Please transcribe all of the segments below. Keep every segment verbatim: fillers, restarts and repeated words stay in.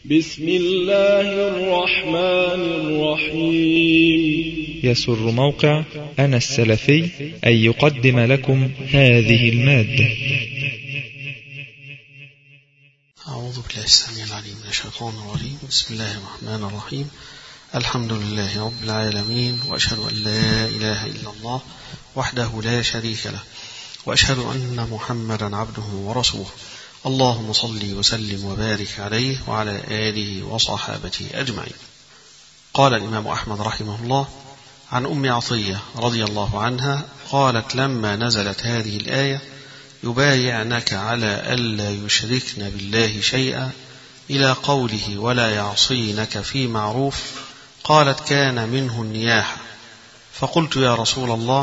بسم الله الرحمن الرحيم. يسر موقع أنا السلفي أن يقدم لكم هذه المادة. أعوذ بالله السميع العليم من الشيطان الرجيم. بسم الله الرحمن الرحيم. الحمد لله رب العالمين، وأشهد أن لا إله إلا الله وحده لا شريك له، وأشهد أن محمدا عبده ورسوله. اللهم صل وسلم وبارك عليه وعلى آله وصحابته أجمعين. قال الإمام أحمد رحمه الله عن أم عطية رضي الله عنها قالت: لما نزلت هذه الآية يبايعنك على ألا يشركن بالله شيئا إلى قوله ولا يعصينك في معروف، قالت: كان منه النياحة. فقلت: يا رسول الله،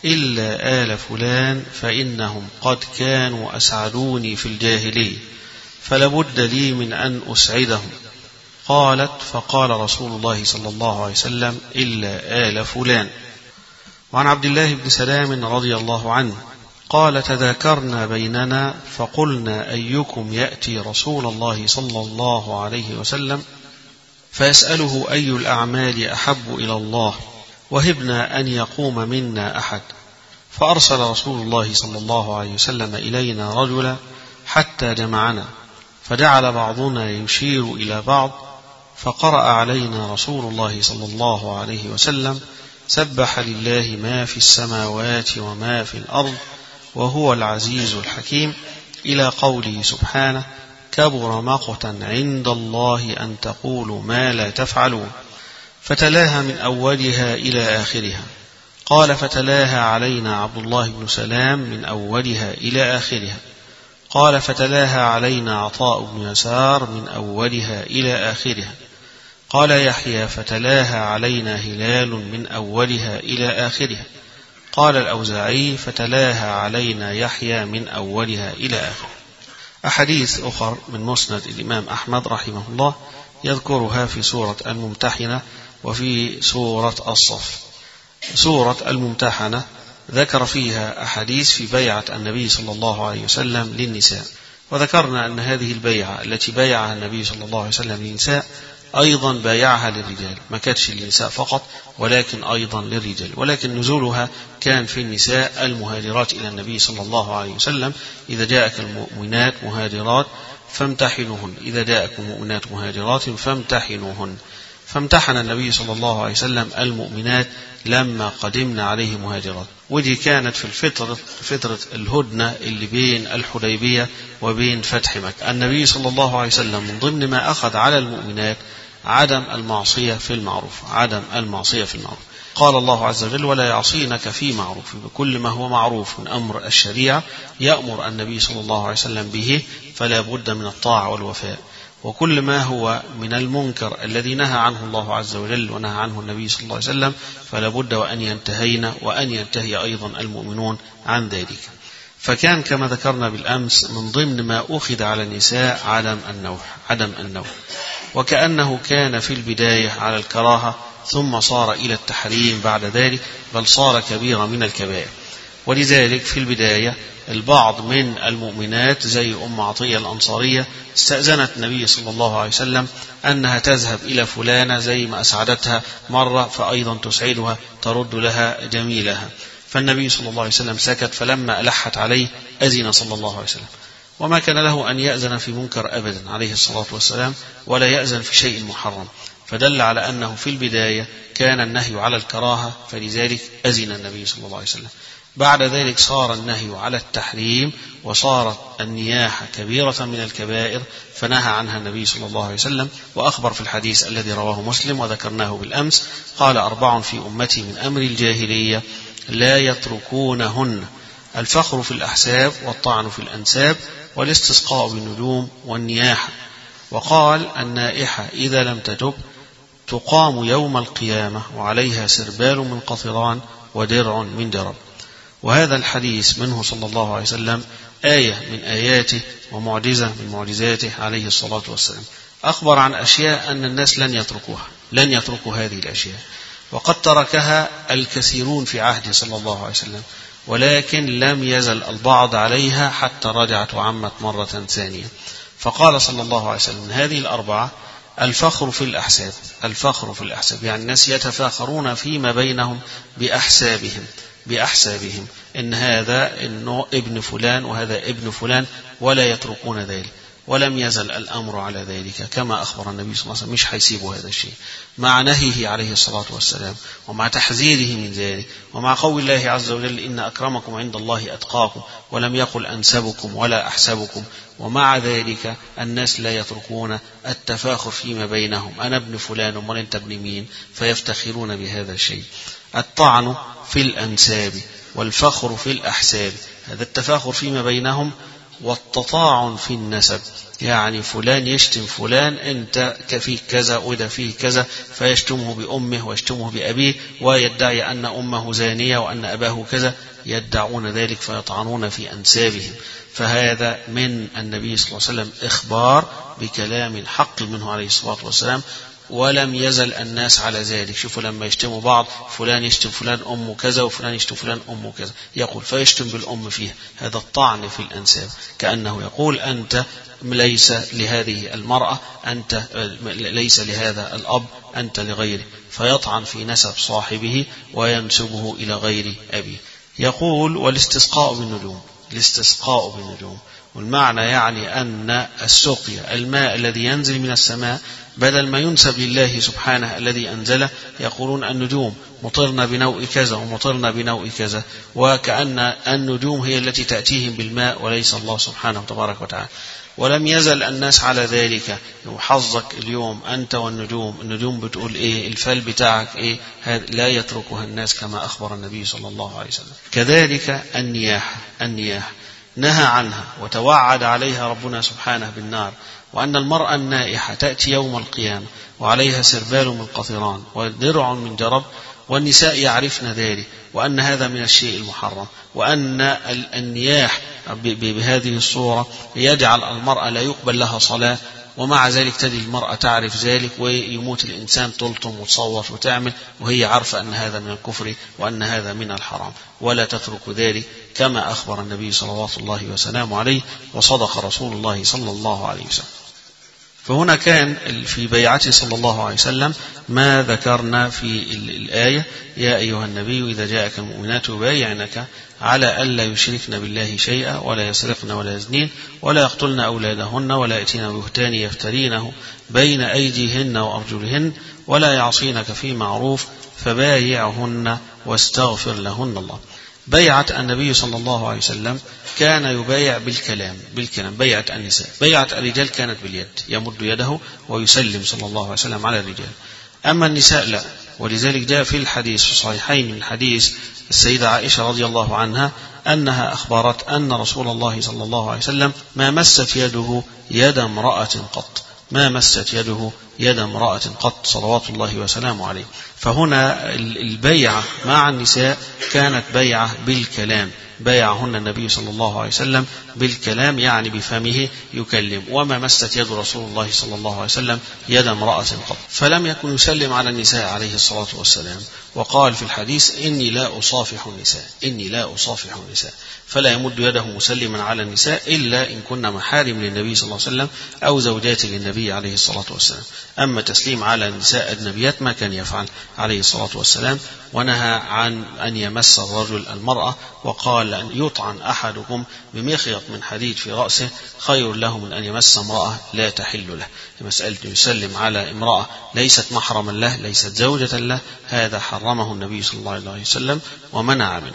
إلا آل فلان فإنهم قد كانوا أسعدوني في الجاهلية، فلابد لي من أن أسعدهم. قالت: فقال رسول الله صلى الله عليه وسلم: إلا آل فلان. وعن عبد الله بن سلام رضي الله عنه قال: تذاكرنا بيننا فقلنا أيكم يأتي رسول الله صلى الله عليه وسلم فيسأله أي الأعمال أحب إلى الله، وهبنا أن يقوم منا أحد. فأرسل رسول الله صلى الله عليه وسلم إلينا رجلا حتى جمعنا، فجعل بعضنا يشير إلى بعض، فقرأ علينا رسول الله صلى الله عليه وسلم: سبح لله ما في السماوات وما في الأرض وهو العزيز الحكيم، إلى قوله سبحانه: كبر مقتا عند الله أن تقولوا ما لا تفعلون. فتلاها من أولها إلى آخرها. قال: فتلاها علينا عبد الله بن سلام من أولها إلى آخرها. قال: فتلاها علينا عطاء بن يسار من أولها إلى آخرها. قال يحيى: فتلاها علينا هلال من أولها إلى آخرها. قال الأوزاعي: فتلاها علينا يحيى من أولها إلى آخرها. أحاديث أخر من مسند الإمام أحمد رحمه الله يذكرها في سورة الممتحنة وفي سورة الصف. سورة الممتحنة ذكر فيها أحاديث في بيعة النبي صلى الله عليه وسلم للنساء، وذكرنا أن هذه البيعة التي بايعها النبي صلى الله عليه وسلم للنساء أيضا بايعها للرجال، ما كانتش للنساء فقط ولكن أيضا للرجال، ولكن نزولها كان في النساء المهاجرات إلى النبي صلى الله عليه وسلم: إذا جاءك المؤمنات مهاجرات فامتحنوهن، إذا جاءكم مؤمنات مهاجرات فامتحنوهن. فامتحن النبي صلى الله عليه وسلم المؤمنات لما قدمنا عليه مهاجرات، ودي كانت في الفترة فترة الهدنة اللي بين الحديبية وبين فتح مكة. النبي صلى الله عليه وسلم من ضمن ما أخذ على المؤمنات عدم المعصية في المعروف، عدم المعصية في المعروف. قال الله عز وجل: ولا يعصينك في معروف، بكل ما هو معروف من أمر الشريعة يأمر النبي صلى الله عليه وسلم به، فلا بد من الطاعة والوفاء. وكل ما هو من المنكر الذي نهى عنه الله عز وجل ونهى عنه النبي صلى الله عليه وسلم فلا بد وأن ينتهينا وأن ينتهي أيضا المؤمنون عن ذلك. فكان كما ذكرنا بالأمس من ضمن ما أخذ على النساء عدم النوح، عدم النوح، وكأنه كان في البداية على الكراهة ثم صار إلى التحريم بعد ذلك، بل صار كبيرا من الكبائر. ولذلك في البداية البعض من المؤمنات زي أم عطية الأنصارية استأذنت النبي صلى الله عليه وسلم أنها تذهب إلى فلانة زي ما أسعدتها مرة فأيضا تسعدها، ترد لها جميلها. فالنبي صلى الله عليه وسلم سكت، فلما ألحت عليه أذن صلى الله عليه وسلم، وما كان له أن يأذن في منكر أبدا عليه الصلاة والسلام، ولا يأذن في شيء محرم، فدل على أنه في البداية كان النهي على الكراهة، فلذلك أذن النبي صلى الله عليه وسلم. بعد ذلك صار النهي على التحريم، وصارت النياحة كبيرة من الكبائر، فنهى عنها النبي صلى الله عليه وسلم. وأخبر في الحديث الذي رواه مسلم وذكرناه بالأمس: قال: أربع في أمتي من أمر الجاهلية لا يتركونهن: الفخر في الأحساب، والطعن في الأنساب، والاستسقاء بالنجوم، والنياحة. وقال: النائحة إذا لم تتب تقام يوم القيامة وعليها سربال من قطران ودرع من درب. وهذا الحديث منه صلى الله عليه وسلم آية من آياته ومعجزة من معجزاته عليه الصلاة والسلام. أخبر عن أشياء أن الناس لن يتركوها، لن يتركوا هذه الأشياء، وقد تركها الكثيرون في عهده صلى الله عليه وسلم، ولكن لم يزل البعض عليها حتى رجعت وعمت مرة ثانية. فقال صلى الله عليه وسلم: هذه الأربعة الفخر في الأحساب. الفخر في الأحساب يعني الناس يتفاخرون فيما بينهم بأحسابهم بأحسابهم إن هذا إنه ابن فلان وهذا ابن فلان، ولا يتركون ذلك. ولم يزل الأمر على ذلك كما أخبر النبي صلى الله عليه وسلم، مش هيسيبوا هذا الشيء مع نهيه عليه الصلاة والسلام ومع تحذيره من ذلك ومع قول الله عز وجل إن أكرمكم عند الله أتقاكم، ولم يقل أنسبكم ولا أحسبكم. ومع ذلك الناس لا يتركون التفاخر فيما بينهم، أنا ابن فلان ومن أنت ابن مين، فيفتخرون بهذا الشيء. الطعن في الأنساب والفخر في الأحساب، هذا التفاخر فيما بينهم. والتطاعن في النسب يعني فلان يشتم فلان، أنت فيك كذا وإذا فيه كذا، فيشتمه بأمه ويشتمه بأبيه ويدعي أن أمه زانية وأن أباه كذا، يدعون ذلك فيطعنون في أنسابهم. فهذا من النبي صلى الله عليه وسلم إخبار بكلام حق منه عليه الصلاة والسلام، ولم يزل الناس على ذلك. شوفوا لما يشتموا بعض، فلان يشتم فلان أمه كذا وفلان يشتم فلان أمه كذا، يقول فيشتم بالأم فيها، هذا الطعن في الأنساب، كأنه يقول أنت ليس لهذه المرأة، أنت ليس لهذا الأب، أنت لغيره، فيطعن في نسب صاحبه وينسبه إلى غير أبيه. يقول والاستسقاء بالنجوم. الاستسقاء بالنجوم والمعنى يعني أن السقيا الماء الذي ينزل من السماء بدل ما ينسب لله سبحانه الذي أنزله، يقولون النجوم مطرنا بنوء كذا ومطرنا بنوء كذا، وكأن النجوم هي التي تأتيهم بالماء وليس الله سبحانه تبارك وتعالى. ولم يزل الناس على ذلك. حظك اليوم أنت والنجوم، النجوم بتقول إيه، الفل بتاعك إيه، لا يتركها الناس كما أخبر النبي صلى الله عليه وسلم. كذلك النياحة. النياحة نهى عنها وتوعد عليها ربنا سبحانه بالنار، وأن المرأة النائحة تأتي يوم القيامة وعليها سربال من قطران ودرع من جرب، والنساء يعرفن ذلك، وأن هذا من الشيء المحرم، وأن النياح بهذه الصورة يجعل المرأة لا يقبل لها صلاة، ومع ذلك تجد المرأة تعرف ذلك ويموت الإنسان تلطم وتصوت وتعمل وهي عارفة أن هذا من الكفر وأن هذا من الحرام، ولا تترك ذلك كما أخبر النبي صلوات الله وسلامه عليه، وصدق رسول الله صلى الله عليه وسلم. فهنا كان في بيعته صلى الله عليه وسلم ما ذكرنا في الآية: يا أيها النبي إذا جاءك المؤمنات يبايعنك على ألا يشركن بالله شيئا ولا يسرقن ولا يزنين ولا يقتلن أولادهن ولا يأتين ببهتان يفترينه بين أيديهن وأرجلهن ولا يعصينك في معروف فبايعهن واستغفر لهن الله. بيعة النبي صلى الله عليه وسلم كان يبايع بالكلام بالكلام بيعة النساء. بيعة الرجال كانت باليد، يمد يده ويسلم صلى الله عليه وسلم على الرجال. أما النساء لا، ولذلك جاء في الحديث في الصحيحين من حديث السيدة عائشة رضي الله عنها أنها أخبرت أن رسول الله صلى الله عليه وسلم ما مست يده يد امرأة قط، ما مست يده يد امرأة قط صلوات الله وسلامه عليه. فهنا البيعة مع النساء كانت بيعة بالكلام، بايعهن النبي صلى الله عليه وسلم بالكلام يعني بفمه يكلم، وما مست يد رسول الله صلى الله عليه وسلم يد امرأة قط. فلم يكن يسلم على النساء عليه الصلاة والسلام، وقال في الحديث: إني لا أصافح النساء إني لا أصافح النساء فلا يمد يده مسلما على النساء إلا إن كن محارم للنبي صلى الله عليه وسلم أو زوجات للنبي عليه الصلاة والسلام. أما تسليم على النساء أجنبيات ما كان يفعل عليه الصلاة والسلام، ونهى عن أن يمس الرجل المرأة، وقال: أن يطعن أحدكم بمخيط من حديد في رأسه خير له من أن يمس امرأة لا تحل له. مسألة يسلم على امرأة ليست محرما له، ليست زوجة له، هذا حرمه النبي صلى الله عليه وسلم ومنع منه.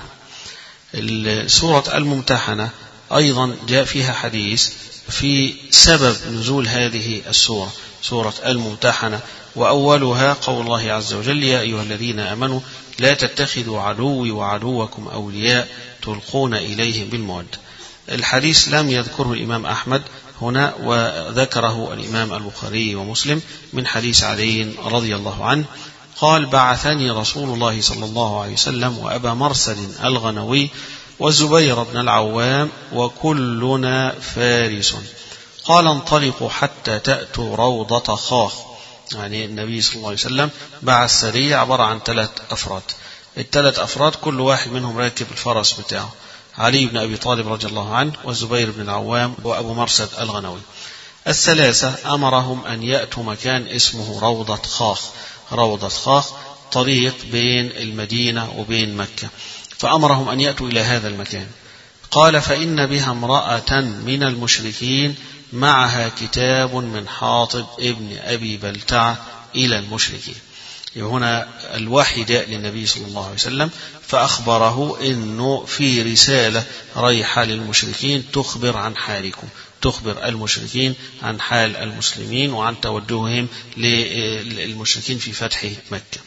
سورة الممتحنة أيضا جاء فيها حديث في سبب نزول هذه السورة، سورة الممتحنة، وأولها قول الله عز وجل: يا أيها الذين آمنوا لا تتخذوا عدوي وعدوكم أولياء تلقون إليهم بالمودة. الحديث لم يذكره الإمام أحمد هنا، وذكره الإمام البخاري ومسلم من حديث علي رضي الله عنه قال: بعثني رسول الله صلى الله عليه وسلم وأبا مرسد الغنوي والزبير بن العوام وكلنا فارس، قال: انطلقوا حتى تأتوا روضة خاخ. يعني النبي صلى الله عليه وسلم بعث سرية عبارة عن ثلاث أفراد، الثلاث أفراد كل واحد منهم راكب الفرس بتاعه، علي بن أبي طالب رضي الله عنه والزبير بن العوام وأبو مرسد الغنوي. الثلاثة أمرهم أن يأتوا مكان اسمه روضة خاخ. روضة خاخ طريق بين المدينة وبين مكة، فأمرهم أن يأتوا إلى هذا المكان. قال فإن بها امرأة من المشركين معها كتاب من حاطب ابن أبي بلتعة إلى المشركين. هنا الوحي جاء للنبي صلى الله عليه وسلم فأخبره إنه في رسالة رايحة للمشركين تخبر عن حالكم، تخبر المشركين عن حال المسلمين وعن توجههم للمشركين في فتح مكة.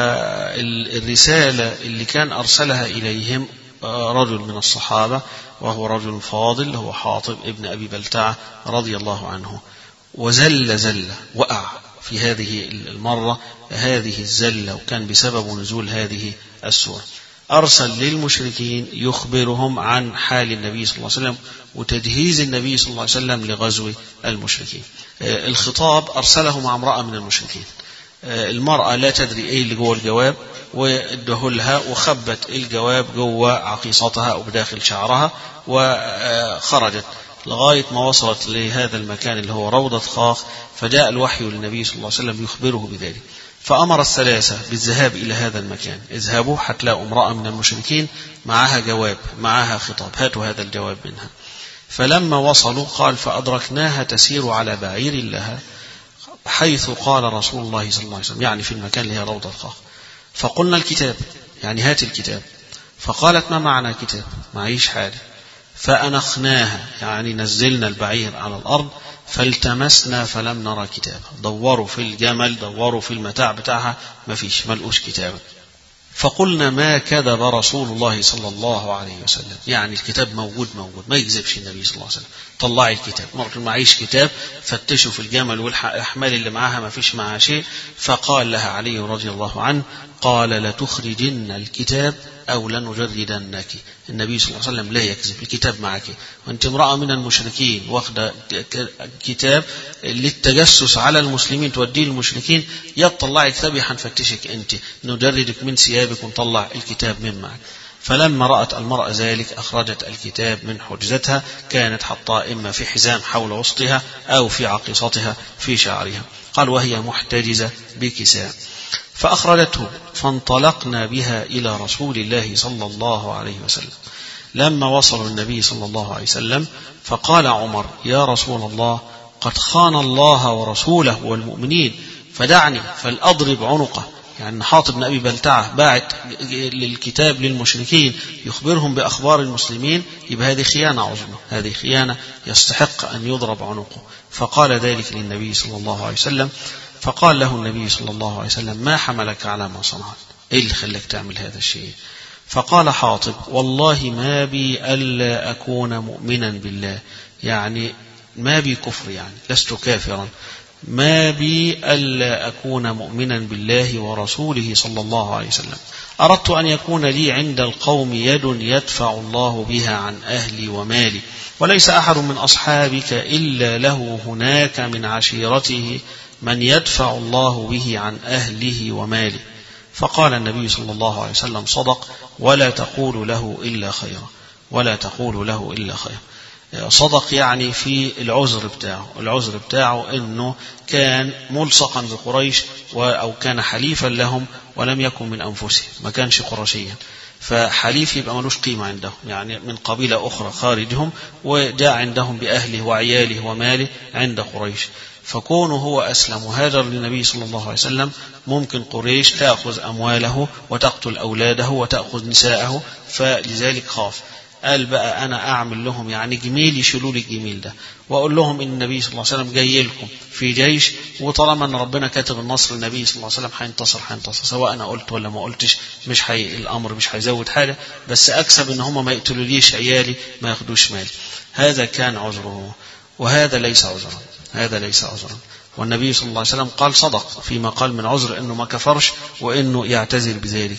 فالرسالة اللي كان أرسلها إليهم رجل من الصحابة وهو رجل فاضل، هو حاطب ابن أبي بلتعة رضي الله عنه، وزل زلة وقع في هذه المرة هذه الزلة، وكان بسبب نزول هذه السورة. أرسل للمشركين يخبرهم عن حال النبي صلى الله عليه وسلم وتجهيز النبي صلى الله عليه وسلم لغزو المشركين. الخطاب أرسله مع امرأة من المشركين. المرأة لا تدري ايه اللي جوه الجواب، وادهلها وخبت الجواب جوه عقيصتها أو بداخل شعرها وخرجت لغاية ما وصلت لهذا المكان اللي هو روضة خاخ، فجاء الوحي للنبي صلى الله عليه وسلم يخبره بذلك. فأمر الثلاثة بالذهاب إلى هذا المكان. اذهبوا هتلاقوا امرأة من المشركين معها جواب، معها خطاب، هاتوا هذا الجواب منها. فلما وصلوا قال فأدركناها تسير على بعير لها حيث قال رسول الله صلى الله عليه وسلم، يعني في المكان اللي هي روضة خاخ. فقلنا الكتاب، يعني هات الكتاب. فقالت ما معنى كتاب؟ معيش حاجة. فأنخناها، يعني نزلنا البعير على الأرض، فالتمسنا فلم نرى كتابا. دوروا في الجمل، دوروا في المتاع بتاعها، ما فيش، ملقوش كتابا. فقلنا ما كذب رسول الله صلى الله عليه وسلم، يعني الكتاب موجود موجود، ما يكذبش النبي صلى الله عليه وسلم. طلعي الكتاب. مرة معيش كتاب، فتشوا في الجمل والأحمال اللي معاها، ما فيش معها شيء. فقال لها علي رضي الله عنه قال لتخرجن الكتاب أو لنجردنك. النبي صلى الله عليه وسلم لا يكذب، الكتاب معك، وأنت امرأة من المشركين واخدة كتاب للتجسس على المسلمين توديه للمشركين، يطلعي كتابي حنفتشك أنت، نجردك من ثيابك ونطلع الكتاب من معك. فلما رأت المرأة ذلك أخرجت الكتاب من حجزتها، كانت حطاه إما في حزام حول وسطها أو في عقيصتها في شعرها. قال وهي محتجزة بكساء. فأخرجته فانطلقنا بها إلى رسول الله صلى الله عليه وسلم. لما وصلوا النبي صلى الله عليه وسلم فقال عمر يا رسول الله قد خان الله ورسوله والمؤمنين، فدعني فلأضرب عنقه. يعني حاطب بن أبي بلتعة باعت للكتاب للمشركين يخبرهم بأخبار المسلمين، يبقى هذه خيانة عظمى، هذه خيانة يستحق أن يضرب عنقه. فقال ذلك للنبي صلى الله عليه وسلم، فقال له النبي صلى الله عليه وسلم ما حملك على ما صنعت؟ إيه اللي خلك تعمل هذا الشيء؟ فقال حاطب والله ما بي ألا أكون مؤمنا بالله، يعني ما بي كفر، يعني لست كافرا، ما بي ألا أكون مؤمنا بالله ورسوله صلى الله عليه وسلم. أردت أن يكون لي عند القوم يد يدفع الله بها عن أهلي ومالي، وليس أحد من أصحابك إلا له هناك من عشيرته من يدفع الله به عن أهله وماله. فقال النبي صلى الله عليه وسلم صدق، ولا تقول له إلا خيرا، ولا تقول له إلا خيرا. صدق يعني في العذر بتاعه، العذر بتاعه أنه كان ملصقا بقريش أو كان حليفا لهم ولم يكن من أنفسهم، ما كانش قرشيا، فحليف يبقى ملوش قيمة عندهم، يعني من قبيلة أخرى خارجهم وجاء عندهم بأهله وعياله وماله عند قريش. فكونه هو أسلم وهاجر للنبي صلى الله عليه وسلم، ممكن قريش تأخذ أمواله وتقتل أولاده وتأخذ نساءه، فلذلك خاف. قال بقى أنا أعمل لهم يعني جميل، يشيلوا لي الجميل ده، وأقول لهم إن النبي صلى الله عليه وسلم جاي لكم في جيش، وطالما أن ربنا كاتب النصر النبي صلى الله عليه وسلم هينتصر هينتصر، سواء أنا قلت ولا ما قلتش، مش حي الأمر مش هيزود حاجة، بس أكسب إن هم ما يقتلوا ليش عيالي، ما ياخدوش مالي. هذا كان عذره، وهذا ليس عذرا، هذا ليس عذرا. والنبي صلى الله عليه وسلم قال صدق فيما قال من عذر، إنه ما كفرش وإنه يعتذر بذلك.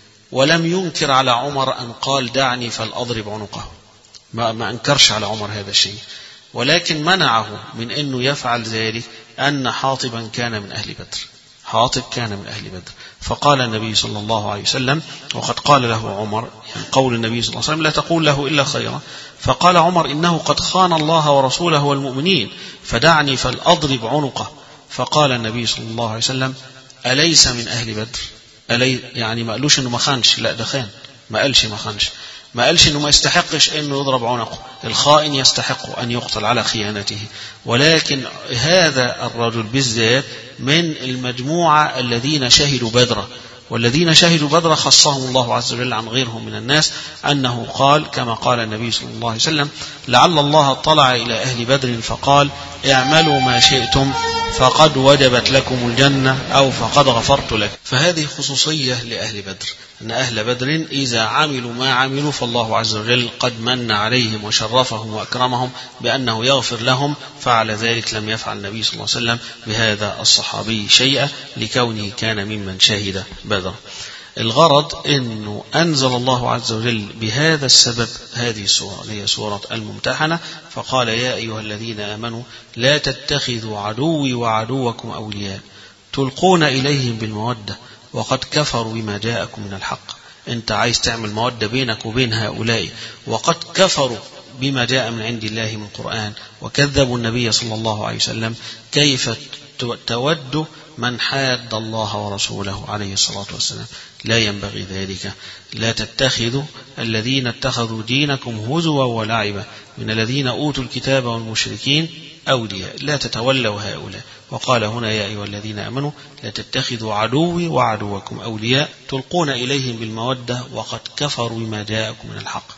ولم ينكر على عمر أن قال دعني فلأضرب عنقه، ما, ما أنكرش على عمر هذا الشيء، ولكن منعه من أنه يفعل ذلك أن حاطبا كان من أهل بدر. حاطب كان من أهل بدر. فقال النبي صلى الله عليه وسلم، وقد قال له عمر، يعني قول النبي صلى الله عليه وسلم لا تقول له إلا خيرا، فقال عمر إنه قد خان الله ورسوله والمؤمنين فدعني فلأضرب عنقه. فقال النبي صلى الله عليه وسلم أليس من أهل بدر؟ ألي يعني ما قالوش إنه ما خانش، لا ده خان، ما قالش ما خانش، ما قالش إنه ما يستحقش إنه يضرب عنقه. الخائن يستحق أن يقتل على خيانته، ولكن هذا الرجل بالذات من المجموعة الذين شهدوا بدرا، والذين شهدوا بدرا خصهم الله عز وجل عن غيرهم من الناس، أنه قال كما قال النبي صلى الله عليه وسلم لعل الله اطلع إلى أهل بدر فقال اعملوا ما شئتم فقد وجبت لكم الجنة أو فقد غفرت لك. فهذه خصوصية لأهل بدر، أن أهل بدر إذا عملوا ما عملوا فالله عز وجل قد من عليهم وشرفهم وأكرمهم بأنه يغفر لهم، فعلى ذلك لم يفعل النبي صلى الله عليه وسلم بهذا الصحابي شيئا لكونه كان ممن شهد بدر. الغرض أنه أنزل الله عز وجل بهذا السبب هذه السورة، هي سورة الممتحنة، فقال يا أيها الذين آمنوا لا تتخذوا عدوي وعدوكم أولياء تلقون إليهم بالمودة وقد كفروا بما جاءكم من الحق. أنت عايز تعمل مودة بينك وبين هؤلاء وقد كفروا بما جاء من عند الله من القرآن وكذبوا النبي صلى الله عليه وسلم، كيف تود من حاد الله ورسوله عليه الصلاة والسلام؟ لا ينبغي ذلك. لا تتخذوا الذين اتخذوا دينكم هزوا ولعبا من الذين أوتوا الكتاب والمشركين أولياء، لا تتولوا هؤلاء. وقال هنا يا أيها الذين آمنوا لا تتخذوا عدوي وعدوكم أولياء تلقون إليهم بالمودة وقد كفروا بما جاءكم من الحق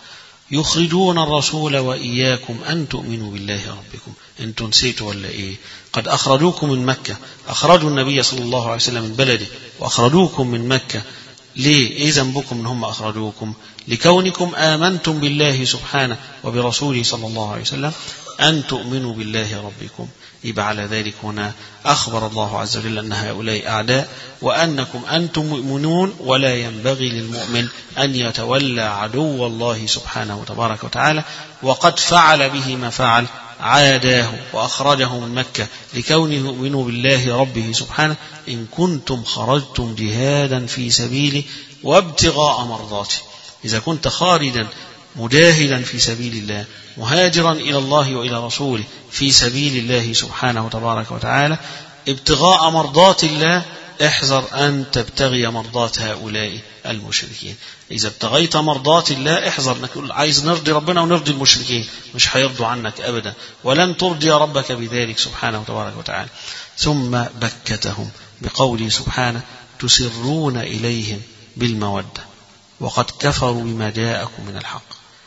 يخرجون الرسول وإياكم أن تؤمنوا بالله ربكم. أنتم نسيتوا ولا إيه؟ قد أخرجوكم من مكة، أخرجوا النبي صلى الله عليه وسلم من بلده وأخرجوكم من مكة. ليه؟ إيه ذنبكم من هم أخرجوكم؟ لكونكم آمنتم بالله سبحانه وبرسوله صلى الله عليه وسلم أن تؤمنوا بالله ربكم. يبقى على ذلك هنا أخبر الله عز وجل أن هؤلاء أعداء وأنكم أنتم مؤمنون، ولا ينبغي للمؤمن أن يتولى عدو الله سبحانه وتبارك وتعالى، وقد فعل به ما فعل، عاداه وأخرجه من مكة لكونه يؤمنوا بالله ربه سبحانه إن كنتم خرجتم جهادا في سبيله وابتغاء مرضاته. إذا كنت خارجا مجاهدا في سبيل الله مهاجرا إلى الله وإلى رسوله في سبيل الله سبحانه وتبارك وتعالى ابتغاء مرضات الله، احذر أن تبتغي مرضات هؤلاء المشركين. إذا ابتغيت مرضات الله احذر أنك عايز نرضي ربنا ونرضي المشركين، مش هيرضوا عنك أبدا، ولن ترضي ربك بذلك سبحانه وتبارك وتعالى. ثم بكتهم بقوله سبحانه تسرون إليهم بالمودة وقد كفروا بما جاءكم من الحق.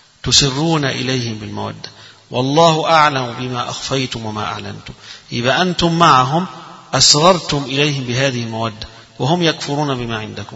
تسرون إليهم بالمودة والله أعلم بما أخفيتم وما أعلنتم. يبقى أنتم معهم أسررتم إليهم بهذه المودة وهم يكفرون بما عندكم.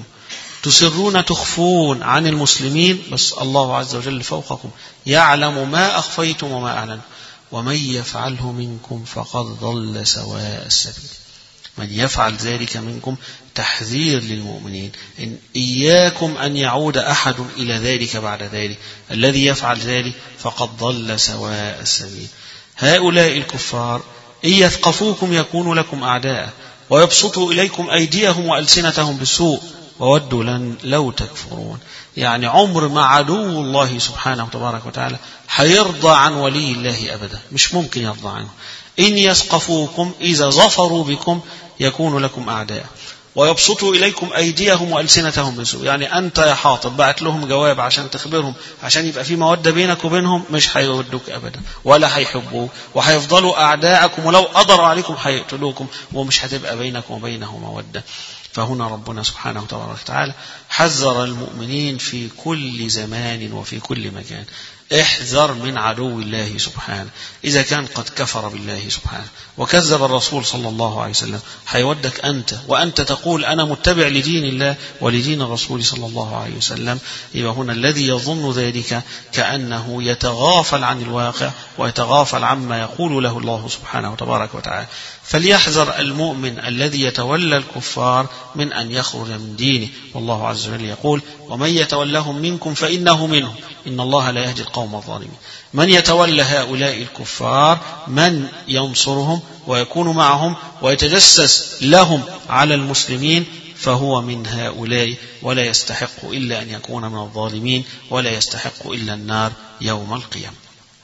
تسرون تخفون عن المسلمين، بس الله عز وجل فوقكم يعلم ما أخفيتم وما أعلنتم. ومن يفعله منكم فقد ضل سواء السبيل. من يفعل ذلك منكم تحذير للمؤمنين إن إياكم أن يعود أحد إلى ذلك بعد ذلك. الذي يفعل ذلك فقد ضل سواء السبيل. هؤلاء الكفار إن يثقفوكم يكونوا لكم أعداء ويبسطوا إليكم أيديهم وألسنتهم بالسوء وودوا لن لو تكفرون. يعني عمر ما عدو الله سبحانه وتبارك وتعالى حيرضى عن ولي الله أبدا، مش ممكن يرضى عنه. إن يثقفوكم إذا ظفروا بكم يكون لكم أعداء ويبسطوا إليكم أيديهم وألسنتهم بالسوء. يعني أنت يا حاطب بعت لهم جواب عشان تخبرهم عشان يبقى في مودة بينك وبينهم، مش هيودوك أبدا ولا هيحبوك، وهيفضلوا أعداءكم، ولو قدروا عليكم هيقتلوكم، ومش هتبقى بينكم وبينهم مودة. فهنا ربنا سبحانه وتعالى حذر المؤمنين في كل زمان وفي كل مكان. احذر من عدو الله سبحانه. إذا كان قد كفر بالله سبحانه وكذب الرسول صلى الله عليه وسلم هيودك أنت وأنت تقول أنا متبع لدين الله ولدين الرسول صلى الله عليه وسلم. يبقى هنا الذي يظن ذلك كأنه يتغافل عن الواقع ويتغافل عما يقول له الله سبحانه وتبارك وتعالى. فليحذر المؤمن الذي يتولى الكفار من أن يخرج من دينه. والله عز وجل يقول ومن يتولهم منكم فإنه منهم إن الله لا يهدي القوم القوم الظالمين. من يتولى هؤلاء الكفار، من ينصرهم ويكون معهم ويتجسس لهم على المسلمين، فهو من هؤلاء ولا يستحق إلا أن يكون من الظالمين، ولا يستحق إلا النار يوم القيامة.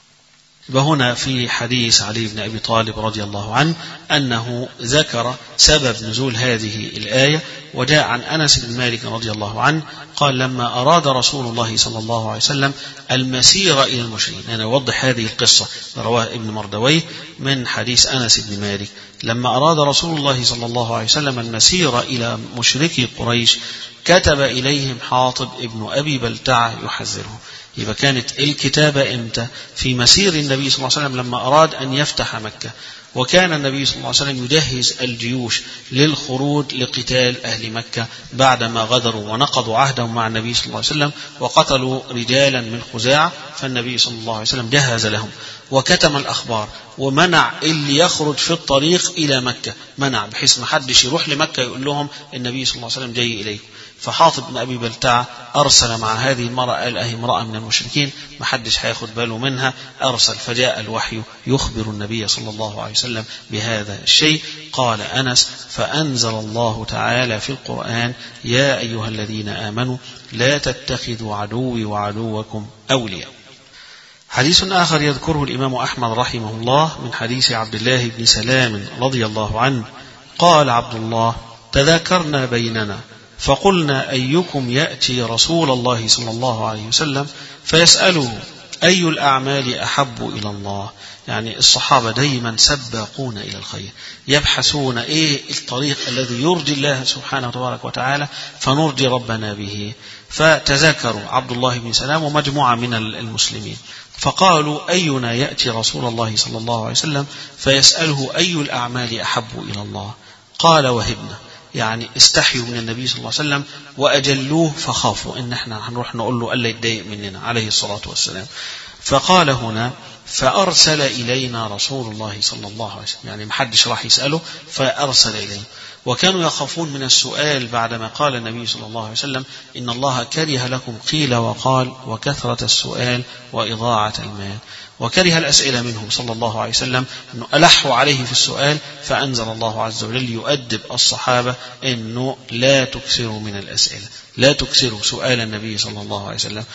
وهنا في حديث علي بن أبي طالب رضي الله عنه أنه ذكر سبب نزول هذه الآية، وجاء عن أنس بن مالك رضي الله عنه قال: لما أراد رسول الله صلى الله عليه وسلم المسير إلى المشركين. أنا أوضح هذه القصة، رواه ابن مردويه من حديث أنس بن مالك. لما أراد رسول الله صلى الله عليه وسلم المسير إلى مشركي قريش كتب إليهم حاطب ابن أبي بلتعة يحذرهم. يبقى كانت الكتابة إمتى؟ في مسير النبي صلى الله عليه وسلم لما أراد أن يفتح مكة، وكان النبي صلى الله عليه وسلم يجهز الجيوش للخروج لقتال أهل مكة بعدما غدروا ونقضوا عهدهم مع النبي صلى الله عليه وسلم وقتلوا رجالا من خزاعة، فالنبي صلى الله عليه وسلم جهز لهم وكتم الأخبار ومنع اللي يخرج في الطريق إلى مكة، منع بحيث ما حدش يروح لمكة يقول لهم النبي صلى الله عليه وسلم جاي إليكم. فحاطب بن أبي بلتعة أرسل مع هذه المرأة، قال أهي امرأة من المشركين ما حدش هياخد باله منها، أرسل فجاء الوحي يخبر النبي صلى الله عليه وسلم بهذا الشيء. قال أنس: فأنزل الله تعالى في القرآن: يا أيها الذين آمنوا لا تتخذوا عدوي وعدوكم أولياء. حديث آخر يذكره الإمام أحمد رحمه الله من حديث عبد الله بن سلام رضي الله عنه قال عبد الله: تذاكرنا بيننا فقلنا أيكم يأتي رسول الله صلى الله عليه وسلم فيسأله أي الأعمال أحب إلى الله. يعني الصحابة دايما سباقون إلى الخير، يبحثون إيه الطريق الذي يرضي الله سبحانه وتبارك وتعالى فنرضي ربنا به. فتذاكروا عبد الله بن سلام ومجموعة من المسلمين فقالوا: أينا يأتي رسول الله صلى الله عليه وسلم فيسأله أي الأعمال أحب إلى الله؟ قال: وهبنا، يعني استحيوا من النبي صلى الله عليه وسلم وأجلوه فخافوا إن احنا هنروح نقول له ألا يتضايق مننا عليه الصلاة والسلام. فقال هنا: فأرسل إلينا رسول الله صلى الله عليه وسلم، يعني محدش راح يسأله فأرسل إليه. وكانوا يخافون من السؤال بعدما قال النبي صلى الله عليه وسلم: إن الله كره لكم قيل وقال وكثرة السؤال وإضاعة المال، وكره الأسئلة منهم صلى الله عليه وسلم، أنه ألحوا عليه في السؤال، فأنزل الله عز وجل يؤدب الصحابة أنه لا تكثروا من الأسئلة، لا تكثروا سؤال النبي صلى الله عليه وسلم،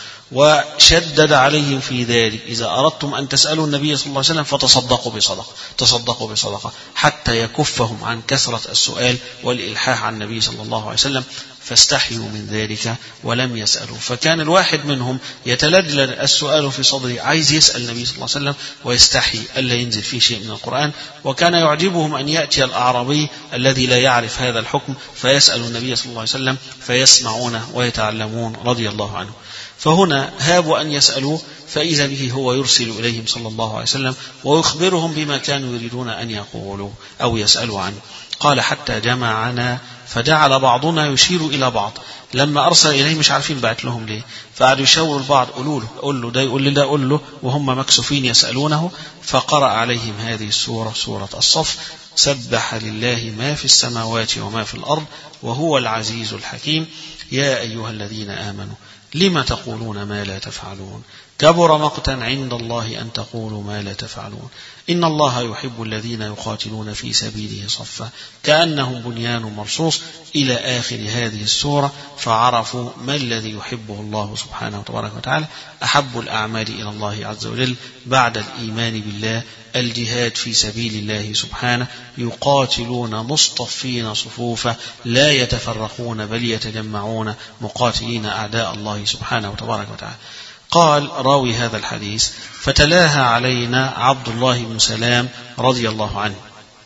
وشدد عليهم في ذلك: إذا أردتم أن تسألوا النبي صلى الله عليه وسلم فتصدقوا بصدقة، تصدقوا بصدقة، حتى يكفهم عن كثرة السؤال والإلحاح عن النبي صلى الله عليه وسلم. فاستحيوا من ذلك ولم يسألوا. فكان الواحد منهم يتلجل السؤال في صدره، عايز يسأل النبي صلى الله عليه وسلم ويستحي ألا ينزل فيه شيء من القرآن. وكان يعجبهم أن يأتي الأعرابي الذي لا يعرف هذا الحكم فيسأل النبي صلى الله عليه وسلم فيسمعونه ويتعلمون رضي الله عنه. فهنا هابوا أن يسألوه، فإذا به هو يرسل إليهم صلى الله عليه وسلم ويخبرهم بما كانوا يريدون أن يقولوا أو يسألوا عنه. قال: حتى جمعنا فجعل بعضنا يشير إلى بعض. لما أرسل إليه مش عارفين بعت لهم ليه، فقعدوا يشاوروا البعض: قولوا له، قول له ده، يقول لي ده، قول له، وهم مكسوفين يسألونه. فقرأ عليهم هذه السورة، سورة الصف: سبح لله ما في السماوات وما في الأرض وهو العزيز الحكيم. يا أيها الذين آمنوا لما تقولون ما لا تفعلون كبر مقتا عند الله أن تقولوا ما لا تفعلون إن الله يحب الذين يقاتلون في سبيله صفا كأنهم بنيان مرصوص إلى آخر هذه السورة. فعرفوا ما الذي يحبه الله سبحانه وتبارك وتعالى. أحب الأعمال إلى الله عز وجل بعد الإيمان بالله الجهاد في سبيل الله سبحانه، يقاتلون مصطفين صفوفا لا يتفرقون بل يتجمعون مقاتلين أعداء الله سبحانه وتبارك وتعالى. قال راوي هذا الحديث: فتلاها علينا عبد الله بن سلام رضي الله عنه.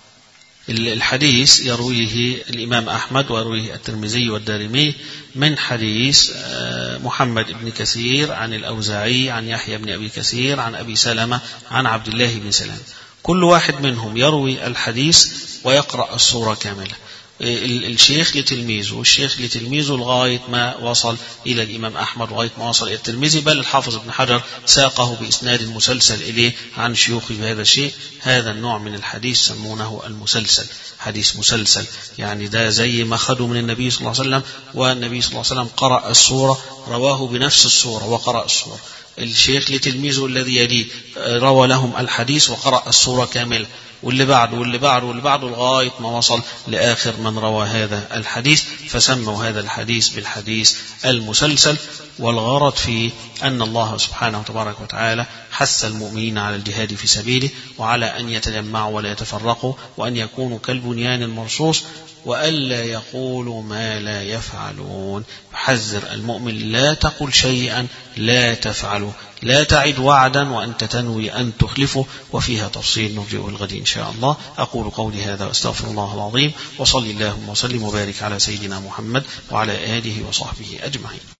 الحديث يرويه الإمام أحمد ويرويه الترمذي والدارمي من حديث محمد بن كثير عن الأوزاعي عن يحيى بن أبي كثير عن أبي سلمة عن عبد الله بن سلام. كل واحد منهم يروي الحديث ويقرأ السورة كاملة، الشيخ لتلميذه والشيخ لتلميذه لغاية ما وصل إلى الإمام أحمد لغاية ما وصل إلى الترمذي، بل الحافظ ابن حجر ساقه بإسناد مسلسل إليه عن شيوخه بهذا الشيء. هذا النوع من الحديث سمونه المسلسل، حديث مسلسل، يعني ده زي ما خدوا من النبي صلى الله عليه وسلم والنبي صلى الله عليه وسلم قرأ السورة رواه بنفس السورة وقرأ السورة. الشيخ لتلميذه الذي يليه، روى لهم الحديث وقرأ السورة كاملة، واللي بعده واللي بعده واللي بعده لغاية ما وصل لآخر من روى هذا الحديث، فسموا هذا الحديث بالحديث المسلسل. والغرض فيه أن الله سبحانه وتبارك وتعالى حث المؤمنين على الجهاد في سبيله، وعلى أن يتجمعوا ولا يتفرقوا، وأن يكونوا كالبنيان المرصوص، وألا يقولوا ما لا يفعلون. يحذر المؤمن: لا تقل شيئا لا تفعله، لا تعد وعدا وأنت تنوي أن تخلفه. وفيها تفصيل نرجئه الغد إن شاء الله. أقول قولي هذا وأستغفر الله العظيم، وصلي اللهم وسلم وبارك على سيدنا محمد وعلى آله وصحبه أجمعين.